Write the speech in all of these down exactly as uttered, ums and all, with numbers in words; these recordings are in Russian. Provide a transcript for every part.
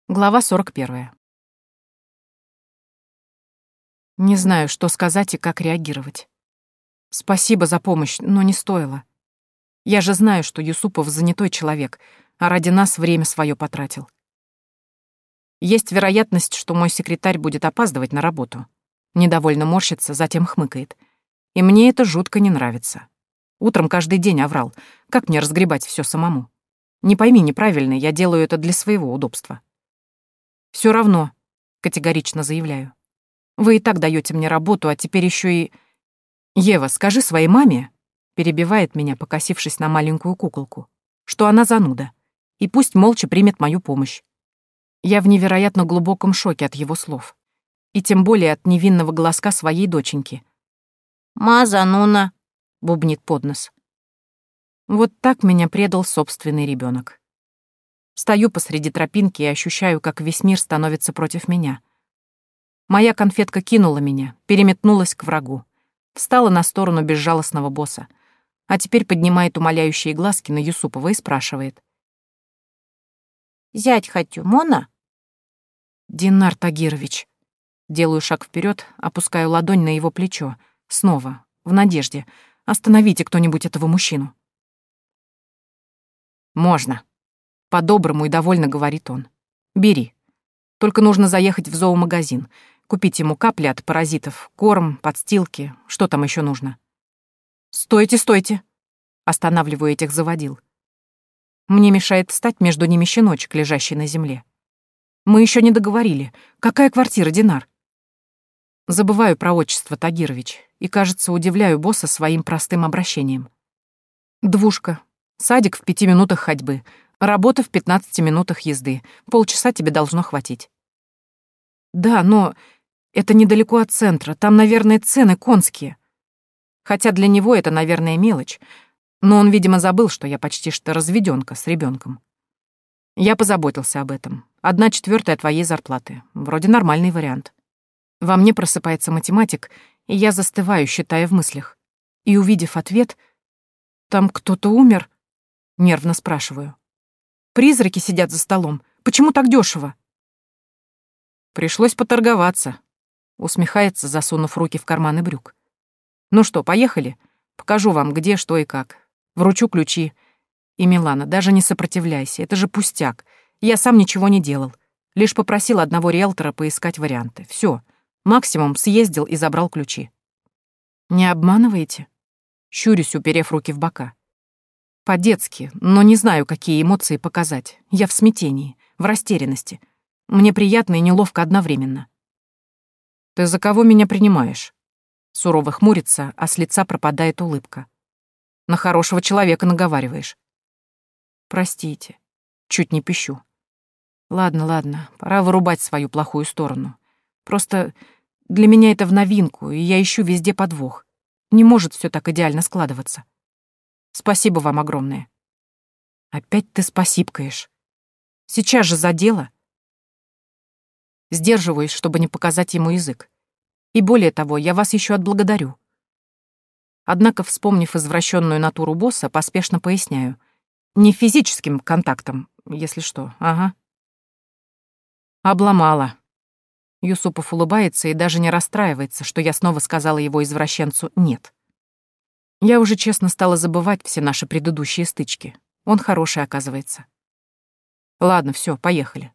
Глава сорок первая. Не знаю, что сказать и как реагировать. Спасибо за помощь, но не стоило. Я же знаю, что Юсупов занятой человек, а ради нас время свое потратил. Есть вероятность, что мой секретарь будет опаздывать на работу. Недовольно морщится, затем хмыкает. И мне это жутко не нравится. Утром каждый день оврал. Как мне разгребать все самому? Не пойми неправильно, я делаю это для своего удобства. Все равно, категорично заявляю. Вы и так даете мне работу, а теперь еще и... Ева, скажи своей маме, перебивает меня, покосившись на маленькую куколку, что она зануда, и пусть молча примет мою помощь. Я в невероятно глубоком шоке от его слов. И тем более от невинного голоска своей доченьки. «Ма, зануна», — бубнит под нос. Вот так меня предал собственный ребенок. Стою посреди тропинки и ощущаю, как весь мир становится против меня. Моя конфетка кинула меня, переметнулась к врагу. Встала на сторону безжалостного босса. А теперь поднимает умоляющие глазки на Юсупова и спрашивает. «Зять хочу, мона?» «Динар Тагирович». Делаю шаг вперед, опускаю ладонь на его плечо. Снова, в надежде. Остановите кто-нибудь этого мужчину. «Можно». По-доброму и довольно говорит он. «Бери. Только нужно заехать в зоомагазин, купить ему капли от паразитов, корм, подстилки, что там еще нужно». «Стойте, стойте!» Останавливаю этих заводил. Мне мешает встать между ними щеночек, лежащий на земле. Мы еще не договорили. Какая квартира, Динар? Забываю про отчество Тагирович и, кажется, удивляю босса своим простым обращением. Двушка. Садик в пяти минутах ходьбы. Работа в пятнадцати минутах езды. Полчаса тебе должно хватить. Да, но это недалеко от центра. Там, наверное, цены конские. Хотя для него это, наверное, мелочь. Но он, видимо, забыл, что я почти что разведёнка с ребёнком. Я позаботился об этом. Одна четвёртая твоей зарплаты. Вроде нормальный вариант. Во мне просыпается математик, и я застываю, считая в мыслях. И, увидев ответ, «Там кто-то умер?» Нервно спрашиваю. «Призраки сидят за столом. Почему так дёшево?» Пришлось поторговаться. Усмехается, засунув руки в карманы брюк. Ну что, поехали? Покажу вам, где, что и как. Вручу ключи. И, Милана, даже не сопротивляйся, это же пустяк. Я сам ничего не делал. Лишь попросил одного риэлтора поискать варианты. Всё. Максимум съездил и забрал ключи. Не обманываете? Щурюсь, уперев руки в бока. По-детски, но не знаю, какие эмоции показать. Я в смятении, в растерянности. Мне приятно и неловко одновременно. Ты за кого меня принимаешь? Сурово хмурится, а с лица пропадает улыбка. На хорошего человека наговариваешь. Простите. Чуть не пищу. Ладно, ладно, пора вырубать свою плохую сторону. Просто для меня это в новинку, и я ищу везде подвох. Не может все так идеально складываться. Спасибо вам огромное. Опять ты спасибкаешь. Сейчас же за дело. Сдерживаюсь, чтобы не показать ему язык. И более того, я вас еще отблагодарю. Однако, вспомнив извращенную натуру босса, поспешно поясняю. Не физическим контактом, если что, ага. Обломала. Юсупов улыбается и даже не расстраивается, что я снова сказала его извращенцу «нет». Я уже честно стала забывать все наши предыдущие стычки. Он хороший, оказывается. Ладно, все, поехали.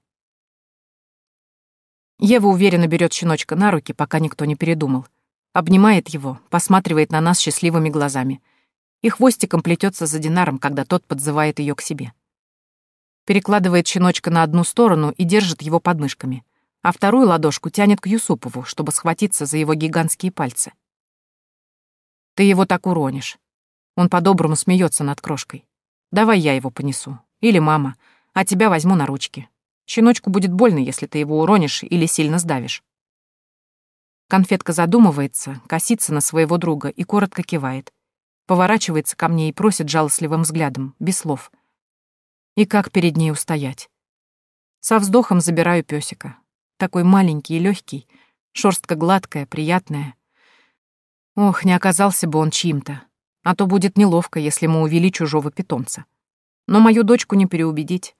Ева уверенно берет щеночка на руки, пока никто не передумал. Обнимает его, посматривает на нас счастливыми глазами. И хвостиком плетется за Динаром, когда тот подзывает ее к себе. Перекладывает щеночка на одну сторону и держит его подмышками, а вторую ладошку тянет к Юсупову, чтобы схватиться за его гигантские пальцы. Ты его так уронишь. Он по-доброму смеется над крошкой. Давай я его понесу. Или мама. А тебя возьму на ручки. Щеночку будет больно, если ты его уронишь или сильно сдавишь. Конфетка задумывается, косится на своего друга и коротко кивает. Поворачивается ко мне и просит жалостливым взглядом, без слов. И как перед ней устоять? Со вздохом забираю пёсика. Такой маленький и лёгкий, шёрстка гладкая, приятная. Ох, не оказался бы он чьим-то. А то будет неловко, если мы увели чужого питомца. Но мою дочку не переубедить.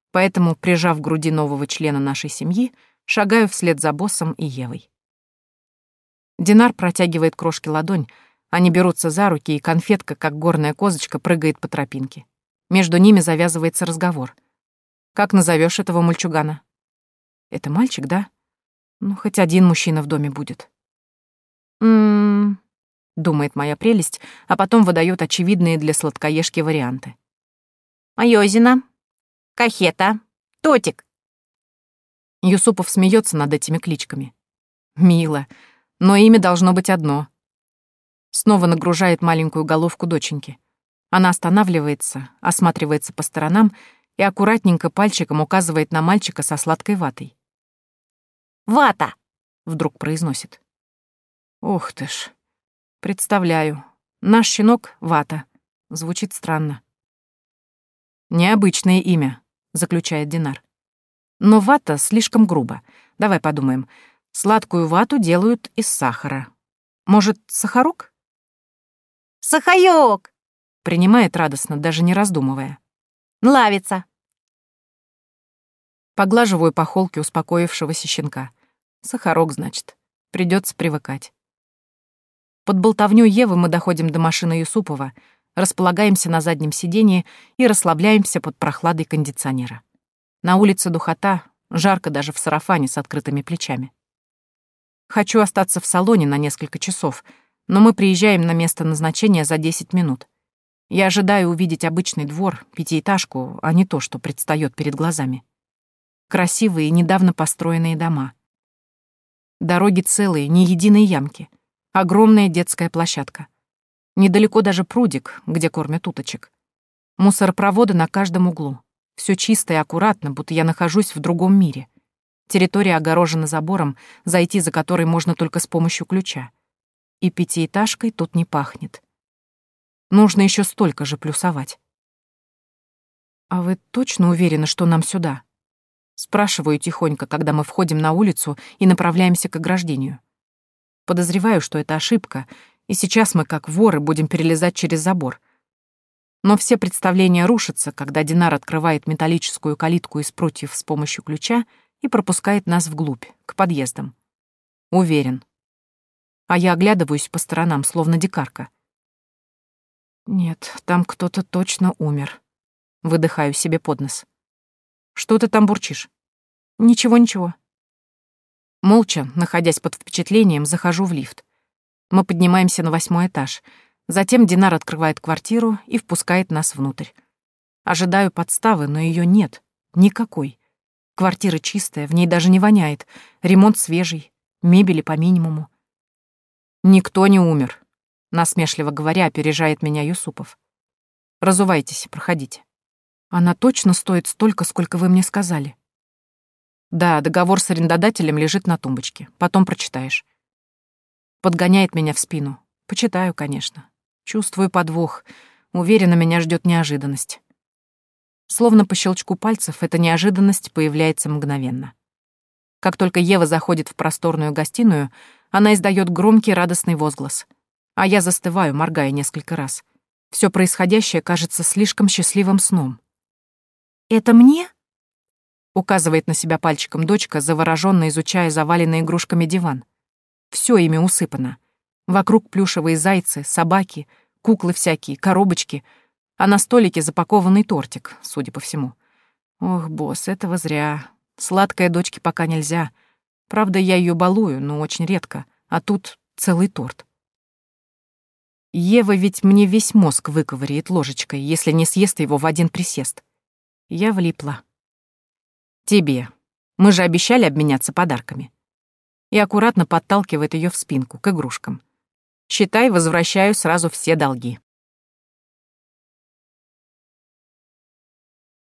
Поэтому, прижав к груди нового члена нашей семьи, шагаю вслед за боссом и Евой. Динар протягивает крошке ладонь, они берутся за руки, и конфетка, как горная козочка, прыгает по тропинке. Между ними завязывается разговор. «Как назовешь этого мальчугана?» «Это мальчик, да? Ну, хоть один мужчина в доме будет». «М-м-м», думает моя прелесть, а потом выдает очевидные для сладкоежки варианты. «Майозина, Кахета, Тотик». Юсупов смеется над этими кличками. Мило, но имя должно быть одно. Снова нагружает маленькую головку доченьки. Она останавливается, осматривается по сторонам и аккуратненько пальчиком указывает на мальчика со сладкой ватой. «Вата!» — вдруг произносит. Ух ты ж. Представляю. Наш щенок — Вата. Звучит странно. «Необычное имя», — заключает Динар. «Но вата слишком грубо. Давай подумаем. Сладкую вату делают из сахара. Может, сахарок?» «Сахаёк!» — принимает радостно, даже не раздумывая. «Нравится!» Поглаживаю по холке успокоившегося щенка. Сахарок, значит. Придется привыкать. Под болтовню Евы мы доходим до машины Юсупова, располагаемся на заднем сиденье и расслабляемся под прохладой кондиционера. На улице духота, жарко даже в сарафане с открытыми плечами. Хочу остаться в салоне на несколько часов, но мы приезжаем на место назначения за десять минут. Я ожидаю увидеть обычный двор, пятиэтажку, а не то, что предстаёт перед глазами. Красивые, недавно построенные дома. Дороги целые, ни единой ямки. Огромная детская площадка. Недалеко даже прудик, где кормят уточек. Мусоропроводы на каждом углу. Всё чисто и аккуратно, будто я нахожусь в другом мире. Территория огорожена забором, зайти за который можно только с помощью ключа. И пятиэтажкой тут не пахнет. Нужно ещё столько же плюсовать. «А вы точно уверены, что нам сюда?» Спрашиваю тихонько, когда мы входим на улицу и направляемся к ограждению. Подозреваю, что это ошибка, и сейчас мы, как воры, будем перелезать через забор. Но все представления рушатся, когда Динар открывает металлическую калитку из прутьев с помощью ключа и пропускает нас вглубь, к подъездам. Уверен. А я оглядываюсь по сторонам, словно дикарка. Нет, там кто-то точно умер. Выдыхаю себе под нос. Что ты там бурчишь? Ничего, ничего. Молча, находясь под впечатлением, захожу в лифт. Мы поднимаемся на восьмой этаж. Затем Динар открывает квартиру и впускает нас внутрь. Ожидаю подставы, но ее нет. Никакой. Квартира чистая, в ней даже не воняет. Ремонт свежий, мебели по минимуму. «Никто не умер», — насмешливо говоря, опережает меня Юсупов. «Разувайтесь, проходите». «Она точно стоит столько, сколько вы мне сказали?» «Да, договор с арендодателем лежит на тумбочке. Потом прочитаешь». Подгоняет меня в спину. Почитаю, конечно. Чувствую подвох. Уверена, меня ждет неожиданность. Словно по щелчку пальцев эта неожиданность появляется мгновенно. Как только Ева заходит в просторную гостиную, она издает громкий радостный возглас. А я застываю, моргая несколько раз. Все происходящее кажется слишком счастливым сном. «Это мне?» — указывает на себя пальчиком дочка, завороженно изучая заваленный игрушками диван. Все ими усыпано. Вокруг плюшевые зайцы, собаки, куклы всякие, коробочки, а на столике запакованный тортик, судя по всему. Ох, босс, этого зря. Сладкой дочке пока нельзя. Правда, я ее балую, но очень редко, а тут целый торт. Ева ведь мне весь мозг выковыряет ложечкой, если не съест его в один присест. Я влипла. Тебе. Мы же обещали обменяться подарками. И аккуратно подталкивает ее в спинку, к игрушкам. Считай, возвращаю сразу все долги.